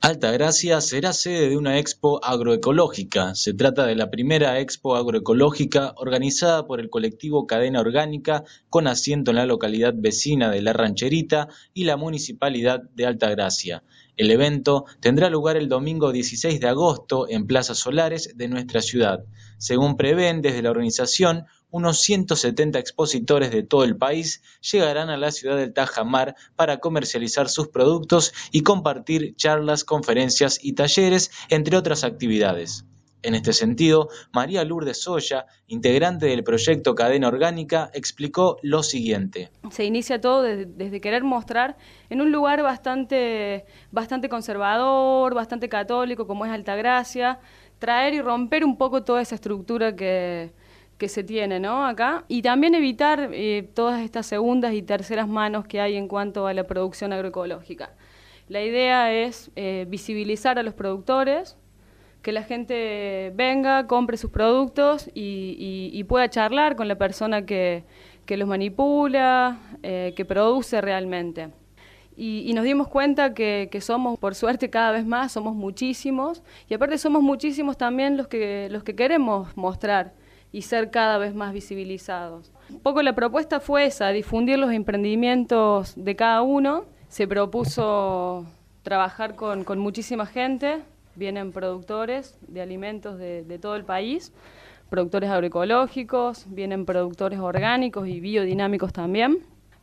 Altagracia será sede de una expo agroecológica. Se trata de la primera expo agroecológica organizada por el colectivo Cadena Orgánica con asiento en la localidad vecina de La Rancherita y la municipalidad de Altagracia. El evento tendrá lugar el domingo 16 de agosto en Plaza Solares de nuestra ciudad. Según prevén desde la organización, unos 170 expositores de todo el país llegarán a la ciudad del Tajamar para comercializar sus productos y compartir charlas, conferencias y talleres, entre otras actividades. En este sentido, María Lourdes Soya, integrante del proyecto Cadena Orgánica, explicó lo siguiente. Se inicia todo desde querer mostrar en un lugar bastante conservador, bastante católico, como es Altagracia, traer y romper un poco toda esa estructura que se tiene, ¿no? Acá, y también evitar todas estas segundas y terceras manos que hay en cuanto a la producción agroecológica. La idea es visibilizar a los productores, que la gente venga, compre sus productos y pueda charlar con la persona que los manipula, que produce realmente. Y nos dimos cuenta que somos, por suerte, cada vez más, somos muchísimos, y aparte somos muchísimos también los que queremos mostrar y ser cada vez más visibilizados. Un poco la propuesta fue esa, difundir los emprendimientos de cada uno. Se propuso trabajar con muchísima gente, vienen productores de alimentos de todo el país, productores agroecológicos, vienen productores orgánicos y biodinámicos también.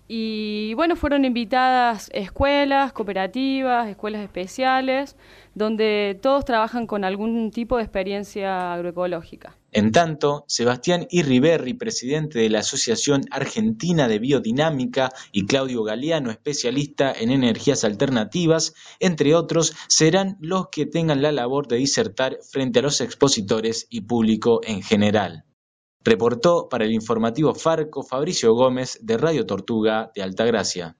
Y bueno, fueron invitadas escuelas, cooperativas, escuelas especiales, donde todos trabajan con algún tipo de experiencia agroecológica. En tanto, Sebastián Irriberri, presidente de la Asociación Argentina de Biodinámica, y Claudio Galeano, especialista en energías alternativas, entre otros, serán los que tengan la labor de disertar frente a los expositores y público en general. Reportó para el informativo Farco Fabricio Gómez de Radio Tortuga de Altagracia.